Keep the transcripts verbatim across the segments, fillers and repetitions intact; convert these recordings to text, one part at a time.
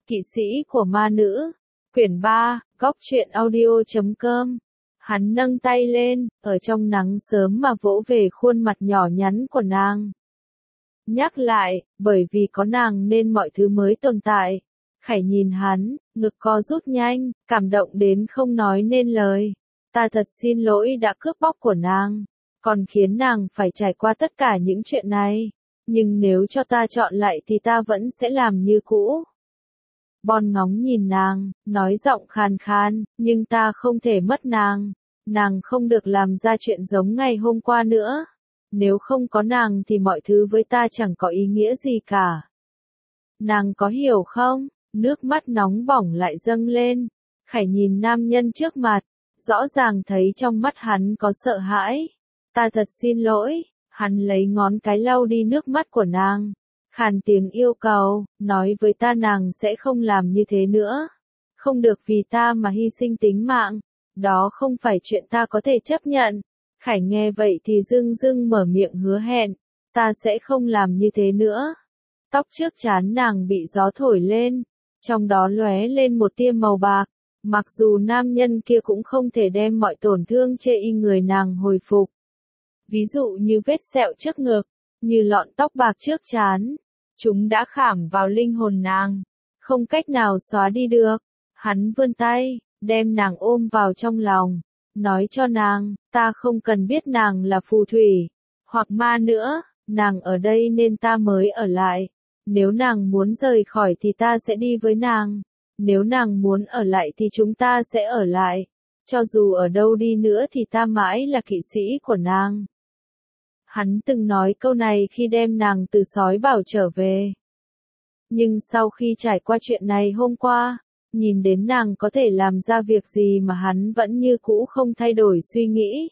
Kỵ sĩ của ma nữ. Quyển ba, góc truyện audio chấm com. Hắn nâng tay lên, ở trong nắng sớm mà vỗ về khuôn mặt nhỏ nhắn của nàng. Nhắc lại, bởi vì có nàng nên mọi thứ mới tồn tại. Khải nhìn hắn, ngực co rút nhanh, cảm động đến không nói nên lời. Ta thật xin lỗi đã cướp bóc của nàng, còn khiến nàng phải trải qua tất cả những chuyện này. Nhưng nếu cho ta chọn lại thì ta vẫn sẽ làm như cũ. Bon ngóng nhìn nàng, nói giọng khàn khàn, nhưng ta không thể mất nàng. Nàng không được làm ra chuyện giống ngày hôm qua nữa. Nếu không có nàng thì mọi thứ với ta chẳng có ý nghĩa gì cả. Nàng có hiểu không? Nước mắt nóng bỏng lại dâng lên. Khải nhìn nam nhân trước mặt, rõ ràng thấy trong mắt hắn có sợ hãi. Ta thật xin lỗi. Hắn lấy ngón cái lau đi nước mắt của nàng. Khàn tiếng yêu cầu, nói với ta nàng sẽ không làm như thế nữa. Không được vì ta mà hy sinh tính mạng. Đó không phải chuyện ta có thể chấp nhận. Khải nghe vậy thì dưng dưng mở miệng hứa hẹn. Ta sẽ không làm như thế nữa. Tóc trước trán nàng bị gió thổi lên. Trong đó lóe lên một tia màu bạc. Mặc dù nam nhân kia cũng không thể đem mọi tổn thương chê y người nàng hồi phục. Ví dụ như vết sẹo trước ngực, như lọn tóc bạc trước trán. Chúng đã khảm vào linh hồn nàng. Không cách nào xóa đi được. Hắn vươn tay, đem nàng ôm vào trong lòng. Nói cho nàng, ta không cần biết nàng là phù thủy, hoặc ma nữa. Nàng ở đây nên ta mới ở lại. Nếu nàng muốn rời khỏi thì ta sẽ đi với nàng. Nếu nàng muốn ở lại thì chúng ta sẽ ở lại. Cho dù ở đâu đi nữa thì ta mãi là kỵ sĩ của nàng. Hắn từng nói câu này khi đem nàng từ sói bảo trở về. Nhưng sau khi trải qua chuyện này hôm qua, nhìn đến nàng có thể làm ra việc gì mà hắn vẫn như cũ không thay đổi suy nghĩ.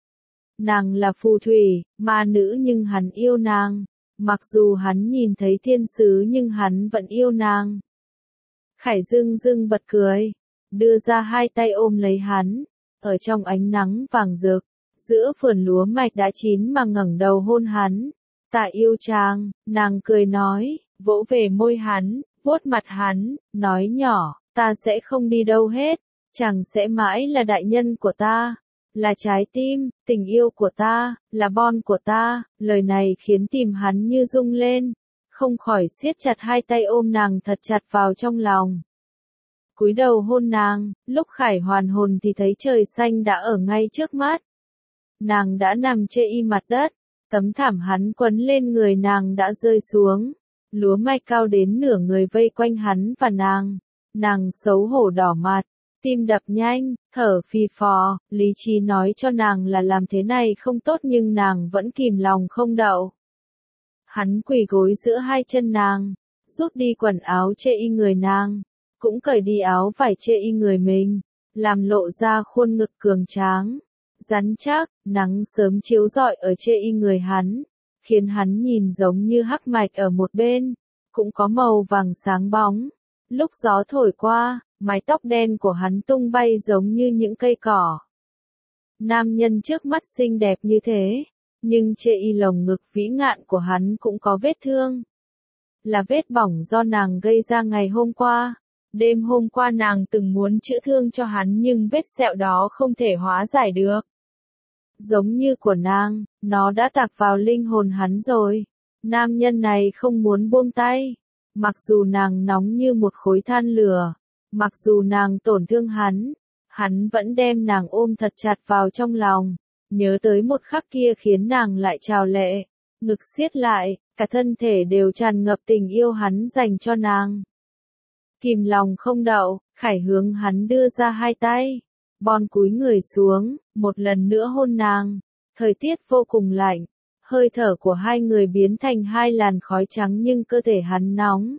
Nàng là phù thủy, ma nữ nhưng hắn yêu nàng. Mặc dù hắn nhìn thấy thiên sứ nhưng hắn vẫn yêu nàng. Khải dưng dưng bật cười, đưa ra hai tay ôm lấy hắn, ở trong ánh nắng vàng rực. Giữa vườn lúa mạch đã chín mà ngẩng đầu hôn hắn. Ta yêu chàng, nàng cười nói, vỗ về môi hắn, vuốt mặt hắn, nói nhỏ, ta sẽ không đi đâu hết, chàng sẽ mãi là đại nhân của ta, là trái tim, tình yêu của ta, là Bon của ta. Lời này khiến tim hắn như rung lên, không khỏi siết chặt hai tay ôm nàng thật chặt vào trong lòng. Cúi đầu hôn nàng, lúc Khải hoàn hồn thì thấy trời xanh đã ở ngay trước mắt. Nàng đã nằm chê y mặt đất, tấm thảm hắn quấn lên người nàng đã rơi xuống. Lúa mạch cao đến nửa người vây quanh hắn và nàng. Nàng xấu hổ đỏ mặt, tim đập nhanh, thở phì phò. Lý trí nói cho nàng là làm thế này không tốt nhưng nàng vẫn kìm lòng không đậu. Hắn quỳ gối giữa hai chân nàng, rút đi quần áo chê y người nàng, cũng cởi đi áo vải chê y người mình, làm lộ ra khuôn ngực cường tráng. Rắn chắc, nắng sớm chiếu rọi ở chê y người hắn, khiến hắn nhìn giống như hắc mạch ở một bên, cũng có màu vàng sáng bóng. Lúc gió thổi qua, mái tóc đen của hắn tung bay giống như những cây cỏ. Nam nhân trước mắt xinh đẹp như thế, nhưng chê y lồng ngực vĩ ngạn của hắn cũng có vết thương. Là vết bỏng do nàng gây ra ngày hôm qua. Đêm hôm qua nàng từng muốn chữa thương cho hắn nhưng vết sẹo đó không thể hóa giải được. Giống như của nàng, nó đã tạc vào linh hồn hắn rồi. Nam nhân này không muốn buông tay. Mặc dù nàng nóng như một khối than lửa, mặc dù nàng tổn thương hắn, hắn vẫn đem nàng ôm thật chặt vào trong lòng. Nhớ tới một khắc kia khiến nàng lại trào lệ, ngực siết lại, cả thân thể đều tràn ngập tình yêu hắn dành cho nàng. Kìm lòng không đậu, Khải hướng hắn đưa ra hai tay. Bon cúi người xuống, một lần nữa hôn nàng. Thời tiết vô cùng lạnh, hơi thở của hai người biến thành hai làn khói trắng nhưng cơ thể hắn nóng.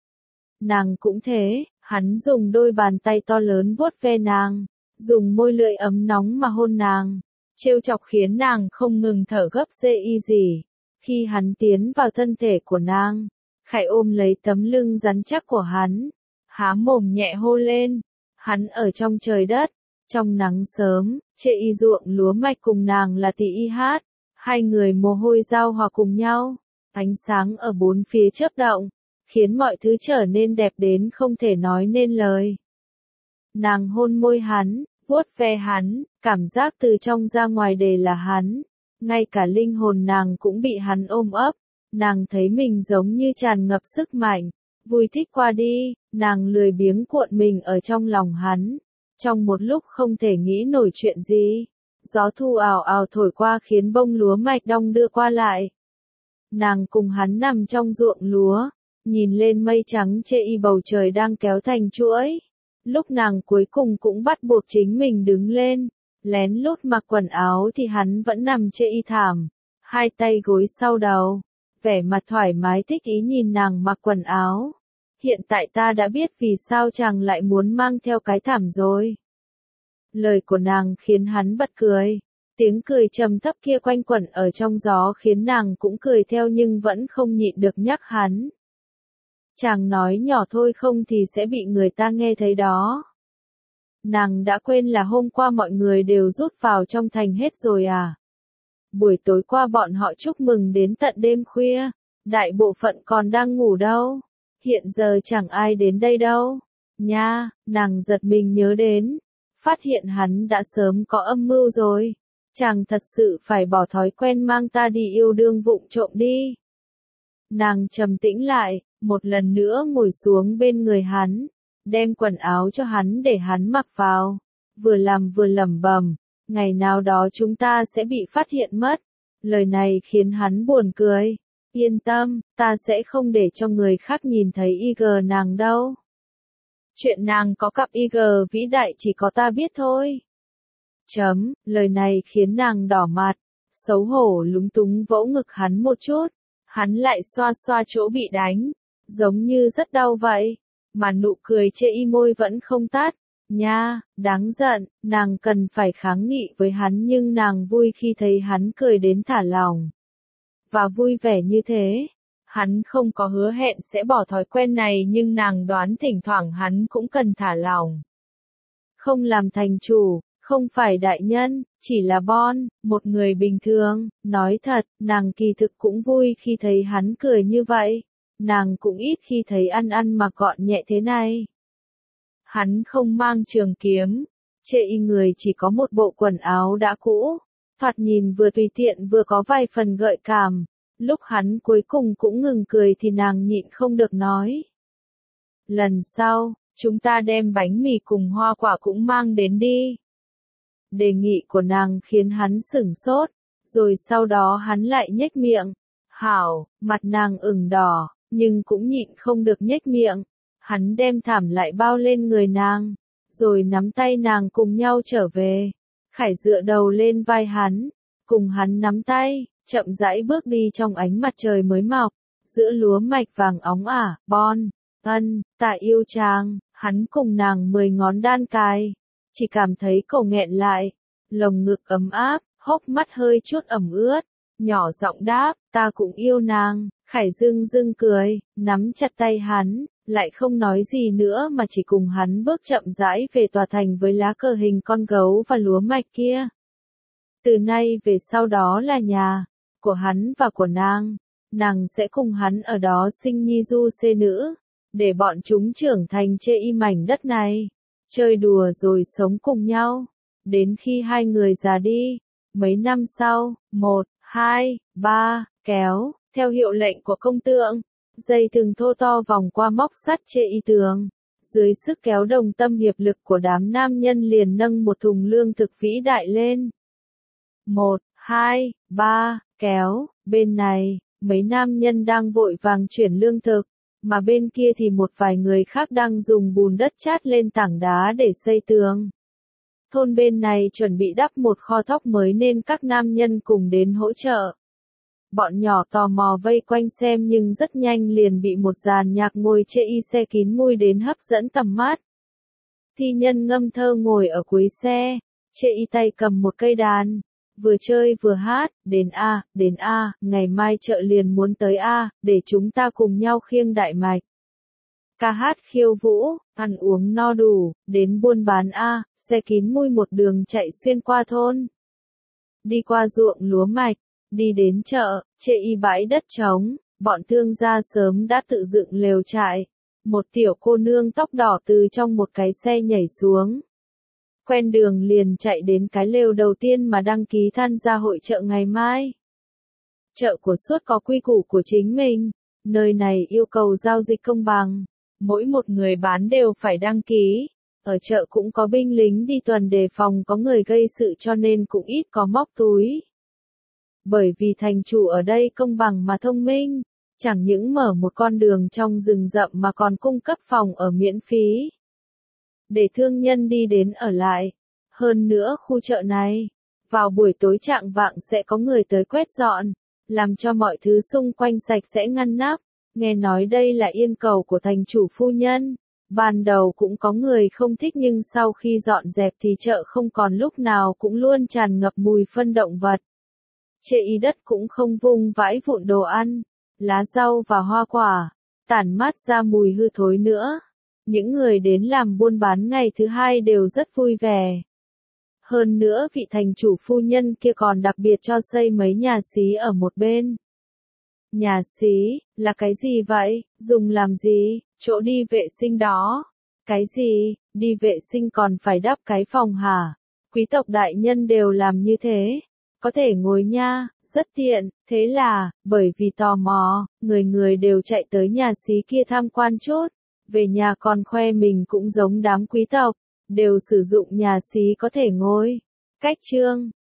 Nàng cũng thế, hắn dùng đôi bàn tay to lớn vuốt ve nàng, dùng môi lưỡi ấm nóng mà hôn nàng, trêu chọc khiến nàng không ngừng thở gấp dê y gì. Khi hắn tiến vào thân thể của nàng, Khải ôm lấy tấm lưng rắn chắc của hắn, há mồm nhẹ hô lên. Hắn ở trong trời đất, trong nắng sớm, chê y ruộng lúa mạch cùng nàng là tỳ y hát. Hai người mồ hôi giao hòa cùng nhau, ánh sáng ở bốn phía chớp động, khiến mọi thứ trở nên đẹp đến không thể nói nên lời. Nàng hôn môi hắn, vuốt ve hắn, cảm giác từ trong ra ngoài đều là hắn. Ngay cả linh hồn nàng cũng bị hắn ôm ấp. Nàng thấy mình giống như tràn ngập sức mạnh. Vui thích qua đi, nàng lười biếng cuộn mình ở trong lòng hắn. Trong một lúc không thể nghĩ nổi chuyện gì. Gió thu ào ào thổi qua khiến bông lúa mạch đong đưa qua lại. Nàng cùng hắn nằm trong ruộng lúa, nhìn lên mây trắng chê y bầu trời đang kéo thành chuỗi. Lúc nàng cuối cùng cũng bắt buộc chính mình đứng lên, lén lút mặc quần áo thì hắn vẫn nằm chê y thảm, hai tay gối sau đầu, vẻ mặt thoải mái thích ý nhìn nàng mặc quần áo. Hiện tại ta đã biết vì sao chàng lại muốn mang theo cái thảm rồi. Lời của nàng khiến hắn bật cười. Tiếng cười trầm thấp kia quanh quẩn ở trong gió khiến nàng cũng cười theo nhưng vẫn không nhịn được nhắc hắn. Chàng nói nhỏ thôi không thì sẽ bị người ta nghe thấy đó. Nàng đã quên là hôm qua mọi người đều rút vào trong thành hết rồi à. Buổi tối qua bọn họ chúc mừng đến tận đêm khuya, đại bộ phận còn đang ngủ đâu. Hiện giờ chẳng ai đến đây đâu. Nha, nàng giật mình nhớ đến. Phát hiện hắn đã sớm có âm mưu rồi. Chàng thật sự phải bỏ thói quen mang ta đi yêu đương vụng trộm đi. Nàng trầm tĩnh lại, một lần nữa ngồi xuống bên người hắn, đem quần áo cho hắn để hắn mặc vào, vừa làm vừa lẩm bẩm, ngày nào đó chúng ta sẽ bị phát hiện mất. Lời này khiến hắn buồn cười. Yên tâm, ta sẽ không để cho người khác nhìn thấy i giê nàng đâu. Chuyện nàng có cặp i giê vĩ đại chỉ có ta biết thôi. Chấm, lời này khiến nàng đỏ mặt, xấu hổ lúng túng vỗ ngực hắn một chút, hắn lại xoa xoa chỗ bị đánh, giống như rất đau vậy, mà nụ cười chê y môi vẫn không tắt. Nha, đáng giận, nàng cần phải kháng nghị với hắn nhưng nàng vui khi thấy hắn cười đến thả lỏng. Và vui vẻ như thế. Hắn không có hứa hẹn sẽ bỏ thói quen này nhưng nàng đoán thỉnh thoảng hắn cũng cần thả lỏng. Không làm thành chủ, không phải đại nhân, chỉ là Bon, một người bình thường. Nói thật, nàng kỳ thực cũng vui khi thấy hắn cười như vậy. Nàng cũng ít khi thấy ăn ăn mặc gọn nhẹ thế này. Hắn không mang trường kiếm, chê y người chỉ có một bộ quần áo đã cũ, thoạt nhìn vừa tùy tiện vừa có vài phần gợi cảm. Lúc hắn cuối cùng cũng ngừng cười thì nàng nhịn không được nói. Lần sau, chúng ta đem bánh mì cùng hoa quả cũng mang đến đi. Đề nghị của nàng khiến hắn sửng sốt, rồi sau đó hắn lại nhếch miệng. Hảo, mặt nàng ửng đỏ, nhưng cũng nhịn không được nhếch miệng. Hắn đem thảm lại bao lên người nàng, rồi nắm tay nàng cùng nhau trở về. Khải dựa đầu lên vai hắn, cùng hắn nắm tay, chậm rãi bước đi trong ánh mặt trời mới mọc, giữa lúa mạch vàng óng ả. Bon, ân, ta yêu chàng. Hắn cùng nàng mười ngón đan cài, chỉ cảm thấy cổ nghẹn lại, lồng ngực ấm áp, hốc mắt hơi chút ẩm ướt, nhỏ giọng đáp, ta cũng yêu nàng. Khải dưng dưng cười, nắm chặt tay hắn, lại không nói gì nữa mà chỉ cùng hắn bước chậm rãi về tòa thành với lá cờ hình con gấu và lúa mạch kia. Từ nay về sau đó là nhà của hắn và của nàng, nàng sẽ cùng hắn ở đó sinh nhi du xê nữ, để bọn chúng trưởng thành chê y mảnh đất này, chơi đùa rồi sống cùng nhau, đến khi hai người già đi. Mấy năm sau, một, hai, ba, kéo, theo hiệu lệnh của công tượng, dây thừng thô to vòng qua móc sắt chê y tường, dưới sức kéo đồng tâm hiệp lực của đám nam nhân liền nâng một thùng lương thực vĩ đại lên. Một, hai, ba, kéo, bên này, mấy nam nhân đang vội vàng chuyển lương thực, mà bên kia thì một vài người khác đang dùng bùn đất chát lên tảng đá để xây tường. Thôn bên này chuẩn bị đắp một kho thóc mới nên các nam nhân cùng đến hỗ trợ. Bọn nhỏ tò mò vây quanh xem nhưng rất nhanh liền bị một dàn nhạc ngồi chê y xe kín mui đến hấp dẫn tầm mắt. Thi nhân ngâm thơ ngồi ở cuối xe, chê y tay cầm một cây đàn, vừa chơi vừa hát, đến A, đến A, ngày mai chợ liền muốn tới A, để chúng ta cùng nhau khiêng đại mạch. Ca hát khiêu vũ, ăn uống no đủ, đến buôn bán A, xe kín mui một đường chạy xuyên qua thôn. Đi qua ruộng lúa mạch, đi đến chợ, chê y bãi đất trống, bọn thương gia sớm đã tự dựng lều trại. Một tiểu cô nương tóc đỏ từ trong một cái xe nhảy xuống. Quen đường liền chạy đến cái lều đầu tiên mà đăng ký tham gia hội chợ ngày mai. Chợ của Suốt có quy củ của chính mình, nơi này yêu cầu giao dịch công bằng. Mỗi một người bán đều phải đăng ký. Ở chợ cũng có binh lính đi tuần đề phòng có người gây sự cho nên cũng ít có móc túi. Bởi vì thành chủ ở đây công bằng mà thông minh, chẳng những mở một con đường trong rừng rậm mà còn cung cấp phòng ở miễn phí. Để thương nhân đi đến ở lại. Hơn nữa khu chợ này, vào buổi tối chạng vạng sẽ có người tới quét dọn, làm cho mọi thứ xung quanh sạch sẽ ngăn nắp. Nghe nói đây là yên cầu của thành chủ phu nhân. Ban đầu cũng có người không thích nhưng sau khi dọn dẹp thì chợ không còn lúc nào cũng luôn tràn ngập mùi phân động vật. Chê y đất cũng không vung vãi vụn đồ ăn, lá rau và hoa quả, tản mát ra mùi hư thối nữa. Những người đến làm buôn bán ngày thứ hai đều rất vui vẻ. Hơn nữa vị thành chủ phu nhân kia còn đặc biệt cho xây mấy nhà xí ở một bên. Nhà xí, là cái gì vậy? Dùng làm gì? Chỗ đi vệ sinh đó. Cái gì? Đi vệ sinh còn phải đắp cái phòng hả? Quý tộc đại nhân đều làm như thế. Có thể ngồi nha, rất tiện. Thế là, bởi vì tò mò, người người đều chạy tới nhà xí kia tham quan chút. Về nhà còn khoe mình cũng giống đám quý tộc, đều sử dụng nhà xí có thể ngồi. Cách chương